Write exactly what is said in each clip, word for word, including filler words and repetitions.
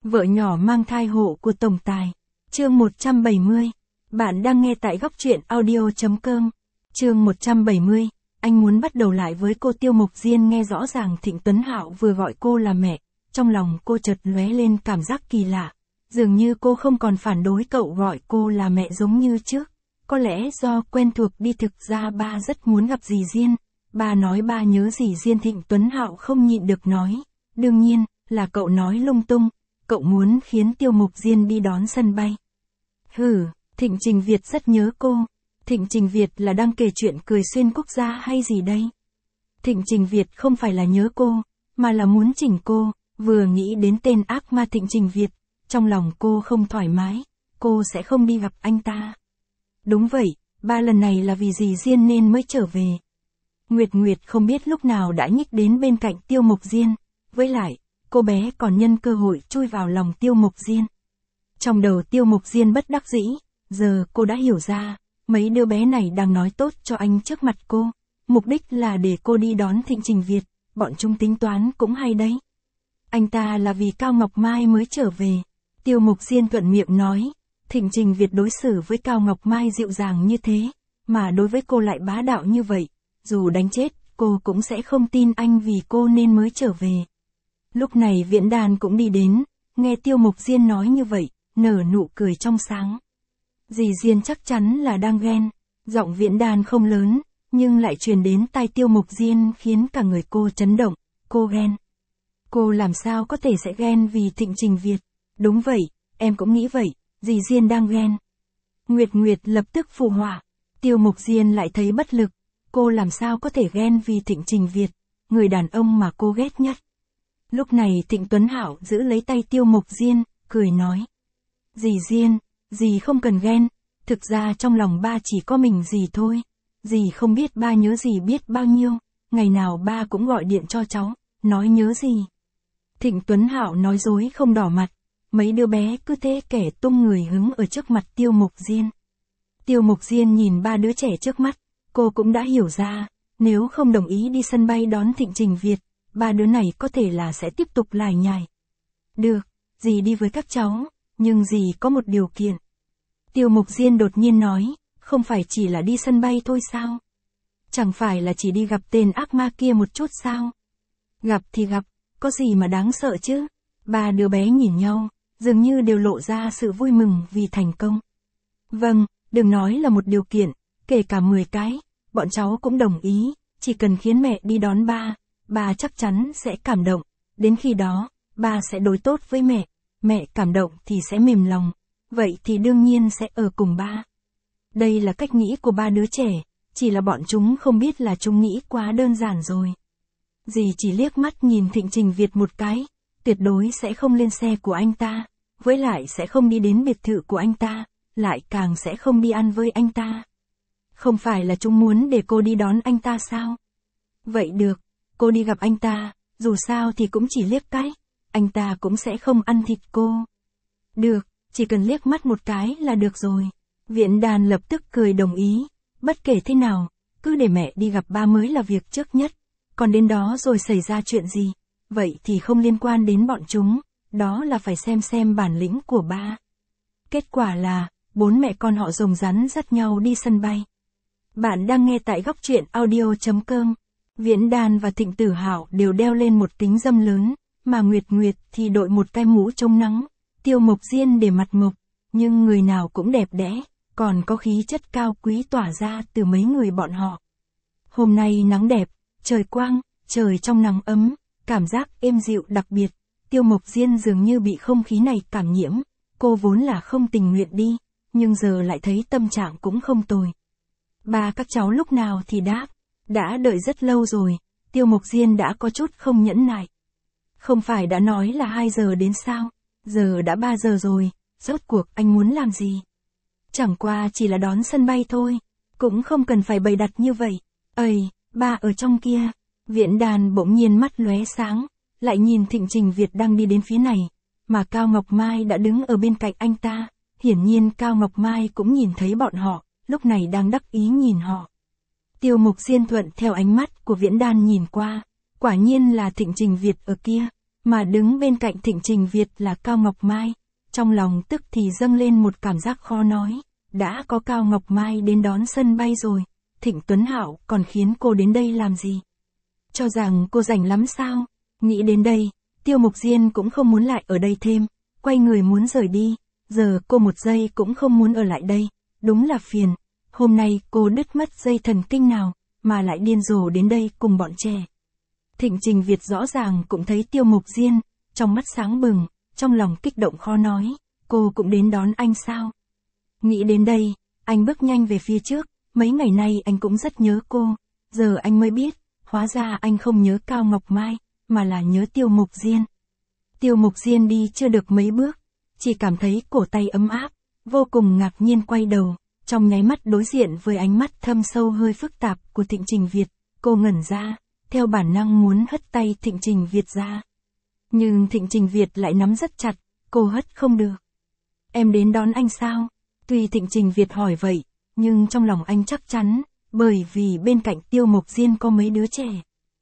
Vợ nhỏ mang thai hộ của tổng tài. Chương một trăm bảy mươi. Bạn đang nghe tại góc truyện audio.com. Chương một trăm bảy mươi. Anh muốn bắt đầu lại với cô. Tiêu Mộc Diên nghe rõ ràng Thịnh Tuấn Hạo vừa gọi cô là mẹ, trong lòng cô chợt lóe lên cảm giác kỳ lạ. Dường như cô không còn phản đối cậu gọi cô là mẹ giống như trước. Có lẽ do quen thuộc đi, thực ra ba rất muốn gặp dì Diên. Ba nói ba nhớ dì Diên. Thịnh Tuấn Hạo không nhịn được nói. Đương nhiên, là cậu nói lung tung. Cậu muốn khiến Tiêu Mộc Diên đi đón sân bay. Hừ, Thịnh Trình Việt rất nhớ cô. Thịnh Trình Việt là đang kể chuyện cười xuyên quốc gia hay gì đây? Thịnh Trình Việt không phải là nhớ cô, mà là muốn chỉnh cô. Vừa nghĩ đến tên ác ma Thịnh Trình Việt, trong lòng cô không thoải mái. Cô sẽ không đi gặp anh ta. Đúng vậy, ba lần này là vì dì Diên nên mới trở về. Nguyệt Nguyệt không biết lúc nào đã nhích đến bên cạnh Tiêu Mộc Diên. Với lại, cô bé còn nhân cơ hội chui vào lòng Tiêu Mộc Diên. Trong đầu Tiêu Mộc Diên bất đắc dĩ, giờ cô đã hiểu ra, mấy đứa bé này đang nói tốt cho anh trước mặt cô. Mục đích là để cô đi đón Thịnh Trình Việt, bọn chúng tính toán cũng hay đấy. Anh ta là vì Cao Ngọc Mai mới trở về. Tiêu Mộc Diên thuận miệng nói, Thịnh Trình Việt đối xử với Cao Ngọc Mai dịu dàng như thế, mà đối với cô lại bá đạo như vậy. Dù đánh chết, cô cũng sẽ không tin anh vì cô nên mới trở về. Lúc này Viễn Đàn cũng đi đến, nghe Tiêu Mộc Diên nói như vậy, nở nụ cười trong sáng. Dì Diên chắc chắn là đang ghen. Giọng Viễn Đàn không lớn, nhưng lại truyền đến tai Tiêu Mộc Diên khiến cả người cô chấn động. Cô ghen. Cô làm sao có thể sẽ ghen vì Thịnh Trình Việt? Đúng vậy, em cũng nghĩ vậy, dì Diên đang ghen. Nguyệt Nguyệt lập tức phụ họa. Tiêu Mộc Diên lại thấy bất lực. Cô làm sao có thể ghen vì Thịnh Trình Việt, người đàn ông mà cô ghét nhất. Lúc này Thịnh Tuấn Hạo giữ lấy tay Tiêu Mộc Diên, cười nói. Dì Diên, dì không cần ghen, thực ra trong lòng ba chỉ có mình dì thôi. Dì không biết ba nhớ dì biết bao nhiêu, ngày nào ba cũng gọi điện cho cháu, nói nhớ dì. Thịnh Tuấn Hạo nói dối không đỏ mặt, mấy đứa bé cứ thế kẻ tung người hứng ở trước mặt Tiêu Mộc Diên. Tiêu Mộc Diên nhìn ba đứa trẻ trước mắt, cô cũng đã hiểu ra, nếu không đồng ý đi sân bay đón Thịnh Trình Việt, ba đứa này có thể là sẽ tiếp tục lải nhải. Được, dì đi với các cháu, nhưng dì có một điều kiện. Tiêu Mộc Diên đột nhiên nói, không phải chỉ là đi sân bay thôi sao? Chẳng phải là chỉ đi gặp tên ác ma kia một chút sao? Gặp thì gặp, có gì mà đáng sợ chứ? Ba đứa bé nhìn nhau, dường như đều lộ ra sự vui mừng vì thành công. Vâng, đừng nói là một điều kiện, kể cả mười cái, bọn cháu cũng đồng ý, chỉ cần khiến mẹ đi đón ba, ba chắc chắn sẽ cảm động, đến khi đó, ba sẽ đối tốt với mẹ, mẹ cảm động thì sẽ mềm lòng, vậy thì đương nhiên sẽ ở cùng ba. Đây là cách nghĩ của ba đứa trẻ, chỉ là bọn chúng không biết là chúng nghĩ quá đơn giản rồi. Dì chỉ liếc mắt nhìn Thịnh Trình Việt một cái, tuyệt đối sẽ không lên xe của anh ta, với lại sẽ không đi đến biệt thự của anh ta, lại càng sẽ không đi ăn với anh ta. Không phải là chúng muốn để cô đi đón anh ta sao? Vậy được, cô đi gặp anh ta, dù sao thì cũng chỉ liếc cái, anh ta cũng sẽ không ăn thịt cô. Được, chỉ cần liếc mắt một cái là được rồi. Viễn Đàn lập tức cười đồng ý, bất kể thế nào, cứ để mẹ đi gặp ba mới là việc trước nhất, còn đến đó rồi xảy ra chuyện gì, vậy thì không liên quan đến bọn chúng, đó là phải xem xem bản lĩnh của ba. Kết quả là, bốn mẹ con họ rồng rắn dắt nhau đi sân bay. Bạn đang nghe tại góc truyện audio.com. Viễn Đàn và Thịnh Tử Hạo đều đeo lên một kính râm lớn, mà Nguyệt Nguyệt thì đội một cái mũ chống nắng. Tiêu Mộc Diên để mặt mộc, nhưng người nào cũng đẹp đẽ, còn có khí chất cao quý tỏa ra từ mấy người bọn họ. Hôm nay nắng đẹp, trời quang, trời trong nắng ấm, cảm giác êm dịu đặc biệt. Tiêu Mộc Diên dường như bị không khí này cảm nhiễm, cô vốn là không tình nguyện đi, nhưng giờ lại thấy tâm trạng cũng không tồi. Ba các cháu lúc nào thì đáp, đã đợi rất lâu rồi. Tiêu Mộc Diên đã có chút không nhẫn nại. Không phải đã nói là hai giờ đến sao, giờ đã ba giờ rồi, rốt cuộc anh muốn làm gì? Chẳng qua chỉ là đón sân bay thôi, cũng không cần phải bày đặt như vậy. Ây, ba ở trong kia. Viễn Đàn bỗng nhiên mắt lóe sáng, lại nhìn Thịnh Trình Việt đang đi đến phía này, mà Cao Ngọc Mai đã đứng ở bên cạnh anh ta, hiển nhiên Cao Ngọc Mai cũng nhìn thấy bọn họ, lúc này đang đắc ý nhìn họ. Tiêu Mộc Diên thuận theo ánh mắt của Viễn Đàn nhìn qua, quả nhiên là Thịnh Trình Việt ở kia, mà đứng bên cạnh Thịnh Trình Việt là Cao Ngọc Mai. Trong lòng tức thì dâng lên một cảm giác khó nói, đã có Cao Ngọc Mai đến đón sân bay rồi, Thịnh Tuấn Hạo còn khiến cô đến đây làm gì? Cho rằng cô rảnh lắm sao? Nghĩ đến đây, Tiêu Mục Diên cũng không muốn lại ở đây thêm, quay người muốn rời đi, giờ cô một giây cũng không muốn ở lại đây, đúng là phiền, hôm nay cô đứt mất dây thần kinh nào, mà lại điên rồ đến đây cùng bọn trẻ. Thịnh Trình Việt rõ ràng cũng thấy Tiêu Mục Diên, trong mắt sáng bừng, trong lòng kích động khó nói, cô cũng đến đón anh sao? Nghĩ đến đây, anh bước nhanh về phía trước, mấy ngày nay anh cũng rất nhớ cô, giờ anh mới biết, hóa ra anh không nhớ Cao Ngọc Mai, mà là nhớ Tiêu Mục Diên. Tiêu Mục Diên đi chưa được mấy bước, chỉ cảm thấy cổ tay ấm áp, vô cùng ngạc nhiên quay đầu, trong nháy mắt đối diện với ánh mắt thâm sâu hơi phức tạp của Thịnh Trình Việt, cô ngẩn ra, theo bản năng muốn hất tay Thịnh Trình Việt ra. Nhưng Thịnh Trình Việt lại nắm rất chặt, cô hất không được. Em đến đón anh sao? Tuy Thịnh Trình Việt hỏi vậy, nhưng trong lòng anh chắc chắn, bởi vì bên cạnh Tiêu Mục Diên có mấy đứa trẻ.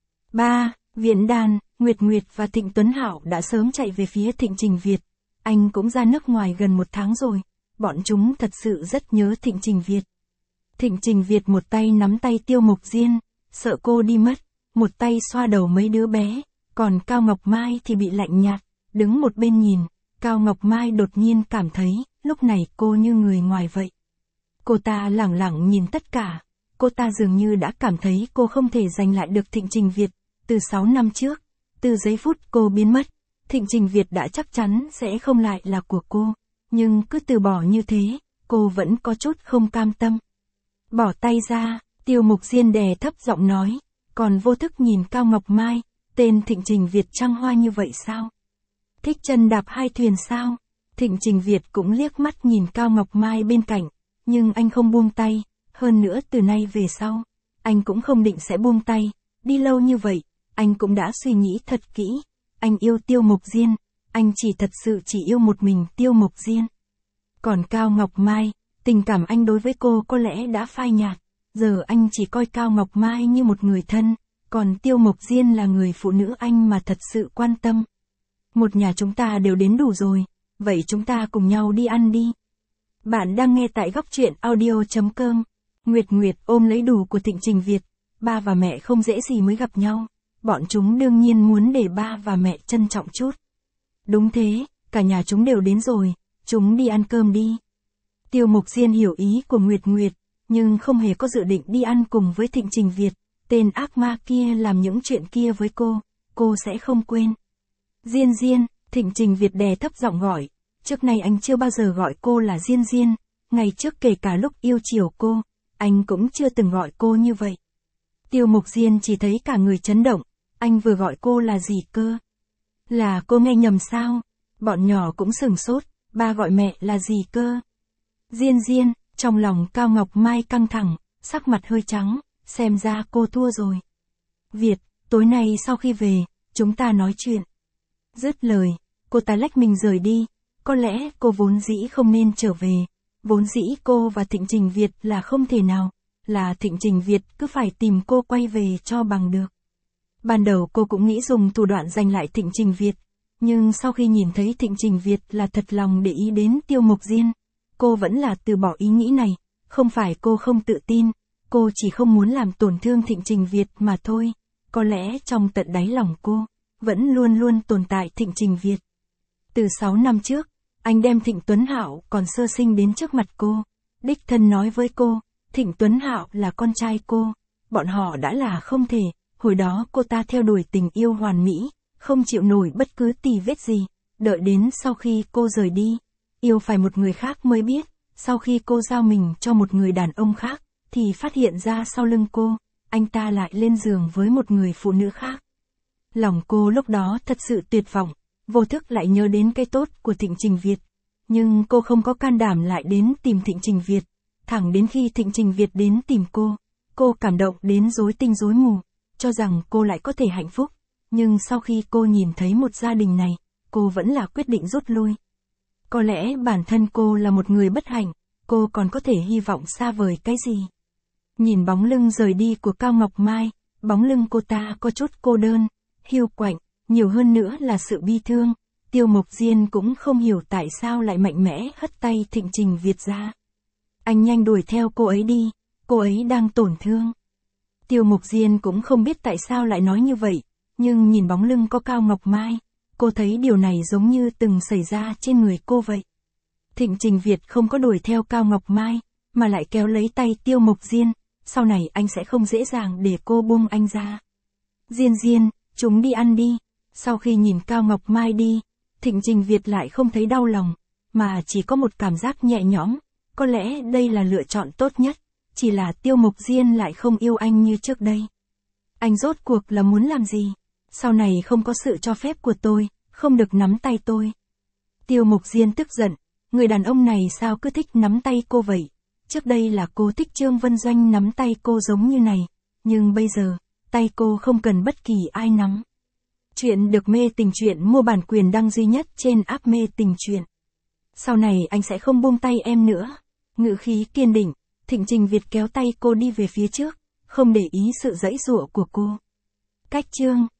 Ba, Viễn Đàn, Nguyệt Nguyệt và Thịnh Tuấn Hạo đã sớm chạy về phía Thịnh Trình Việt. Anh cũng ra nước ngoài gần một tháng rồi, bọn chúng thật sự rất nhớ Thịnh Trình Việt. Thịnh Trình Việt một tay nắm tay Tiêu Mục Diên, sợ cô đi mất, một tay xoa đầu mấy đứa bé, còn Cao Ngọc Mai thì bị lạnh nhạt, đứng một bên nhìn. Cao Ngọc Mai đột nhiên cảm thấy, lúc này cô như người ngoài vậy. Cô ta lẳng lặng nhìn tất cả, cô ta dường như đã cảm thấy cô không thể giành lại được Thịnh Trình Việt. Từ sáu năm trước, từ giây phút cô biến mất, Thịnh Trình Việt đã chắc chắn sẽ không lại là của cô, nhưng cứ từ bỏ như thế, cô vẫn có chút không cam tâm. Bỏ tay ra, Tiêu Mục Diên đè thấp giọng nói, còn vô thức nhìn Cao Ngọc Mai, tên Thịnh Trình Việt trăng hoa như vậy sao? Thích chân đạp hai thuyền sao? Thịnh Trình Việt cũng liếc mắt nhìn Cao Ngọc Mai bên cạnh, nhưng anh không buông tay, hơn nữa từ nay về sau, anh cũng không định sẽ buông tay, đi lâu như vậy, anh cũng đã suy nghĩ thật kỹ, anh yêu Tiêu Mục Diên, anh chỉ thật sự chỉ yêu một mình Tiêu Mục Diên. Còn Cao Ngọc Mai, tình cảm anh đối với cô có lẽ đã phai nhạt, giờ anh chỉ coi Cao Ngọc Mai như một người thân, còn Tiêu Mục Diên là người phụ nữ anh mà thật sự quan tâm. Một nhà chúng ta đều đến đủ rồi, vậy chúng ta cùng nhau đi ăn đi. Bạn đang nghe tại góc truyện audio chấm com. Nguyệt Nguyệt ôm lấy đủ của Thịnh Trình Việt, ba và mẹ không dễ gì mới gặp nhau, bọn chúng đương nhiên muốn để ba và mẹ trân trọng chút. Đúng thế, cả nhà chúng đều đến rồi, chúng đi ăn cơm đi. Tiêu Mục Diên hiểu ý của Nguyệt Nguyệt, nhưng không hề có dự định đi ăn cùng với Thịnh Trình Việt, tên ác ma kia làm những chuyện kia với cô, cô sẽ không quên. Diên Diên, Thịnh Trình Việt đè thấp giọng gọi, trước nay anh chưa bao giờ gọi cô là Diên Diên, ngày trước kể cả lúc yêu chiều cô, anh cũng chưa từng gọi cô như vậy. Tiêu Mục Diên chỉ thấy cả người chấn động, anh vừa gọi cô là gì cơ? Là cô nghe nhầm sao? Bọn nhỏ cũng sửng sốt, ba gọi mẹ là gì cơ? Diên Diên, trong lòng Cao Ngọc Mai căng thẳng, sắc mặt hơi trắng, xem ra cô thua rồi. Việt, tối nay sau khi về, chúng ta nói chuyện. Dứt lời, cô ta lách mình rời đi, có lẽ cô vốn dĩ không nên trở về, vốn dĩ cô và Thịnh Trình Việt là không thể nào, là Thịnh Trình Việt cứ phải tìm cô quay về cho bằng được. Ban đầu cô cũng nghĩ dùng thủ đoạn giành lại Thịnh Trình Việt, nhưng sau khi nhìn thấy Thịnh Trình Việt là thật lòng để ý đến Tiêu Mục Diên, cô vẫn là từ bỏ ý nghĩ này, không phải cô không tự tin, cô chỉ không muốn làm tổn thương Thịnh Trình Việt mà thôi, có lẽ trong tận đáy lòng cô, vẫn luôn luôn tồn tại Thịnh Trình Việt. Từ sáu năm trước, anh đem Thịnh Tuấn Hạo còn sơ sinh đến trước mặt cô, đích thân nói với cô, Thịnh Tuấn Hạo là con trai cô, bọn họ đã là không thể, hồi đó cô ta theo đuổi tình yêu hoàn mỹ, không chịu nổi bất cứ tì vết gì, đợi đến sau khi cô rời đi, yêu phải một người khác mới biết, sau khi cô giao mình cho một người đàn ông khác, thì phát hiện ra sau lưng cô, anh ta lại lên giường với một người phụ nữ khác. Lòng cô lúc đó thật sự tuyệt vọng, vô thức lại nhớ đến cái tốt của Thịnh Trình Việt, nhưng cô không có can đảm lại đến tìm Thịnh Trình Việt, thẳng đến khi Thịnh Trình Việt đến tìm cô, cô cảm động đến rối tinh rối mù, cho rằng cô lại có thể hạnh phúc, nhưng sau khi cô nhìn thấy một gia đình này, cô vẫn là quyết định rút lui. Có lẽ bản thân cô là một người bất hạnh, cô còn có thể hy vọng xa vời cái gì? Nhìn bóng lưng rời đi của Cao Ngọc Mai, bóng lưng cô ta có chút cô đơn, hiu quạnh, nhiều hơn nữa là sự bi thương. Tiêu Mộc Diên cũng không hiểu tại sao lại mạnh mẽ hất tay Thịnh Trình Việt ra. Anh nhanh đuổi theo cô ấy đi, cô ấy đang tổn thương. Tiêu Mộc Diên cũng không biết tại sao lại nói như vậy, nhưng nhìn bóng lưng có Cao Ngọc Mai, cô thấy điều này giống như từng xảy ra trên người cô vậy. Thịnh Trình Việt không có đuổi theo Cao Ngọc Mai, mà lại kéo lấy tay Tiêu Mộc Diên, sau này anh sẽ không dễ dàng để cô buông anh ra. Diên Diên, chúng đi ăn đi. Sau khi nhìn Cao Ngọc Mai đi, Thịnh Trình Việt lại không thấy đau lòng, mà chỉ có một cảm giác nhẹ nhõm, có lẽ đây là lựa chọn tốt nhất, chỉ là Tiêu Mộc Diên lại không yêu anh như trước đây. Anh rốt cuộc là muốn làm gì? Sau này không có sự cho phép của tôi, không được nắm tay tôi. Tiêu Mộc Diên tức giận, người đàn ông này sao cứ thích nắm tay cô vậy? Trước đây là cô thích Trương Vân Doanh nắm tay cô giống như này, nhưng bây giờ, tay cô không cần bất kỳ ai nắm. Chuyện được Mê Tình Truyện mua bản quyền đăng duy nhất trên app Mê Tình Truyện. Sau này anh sẽ không buông tay em nữa. Ngữ khí kiên định, Thịnh Trình Việt kéo tay cô đi về phía trước, không để ý sự giãy giụa của cô. Cách chương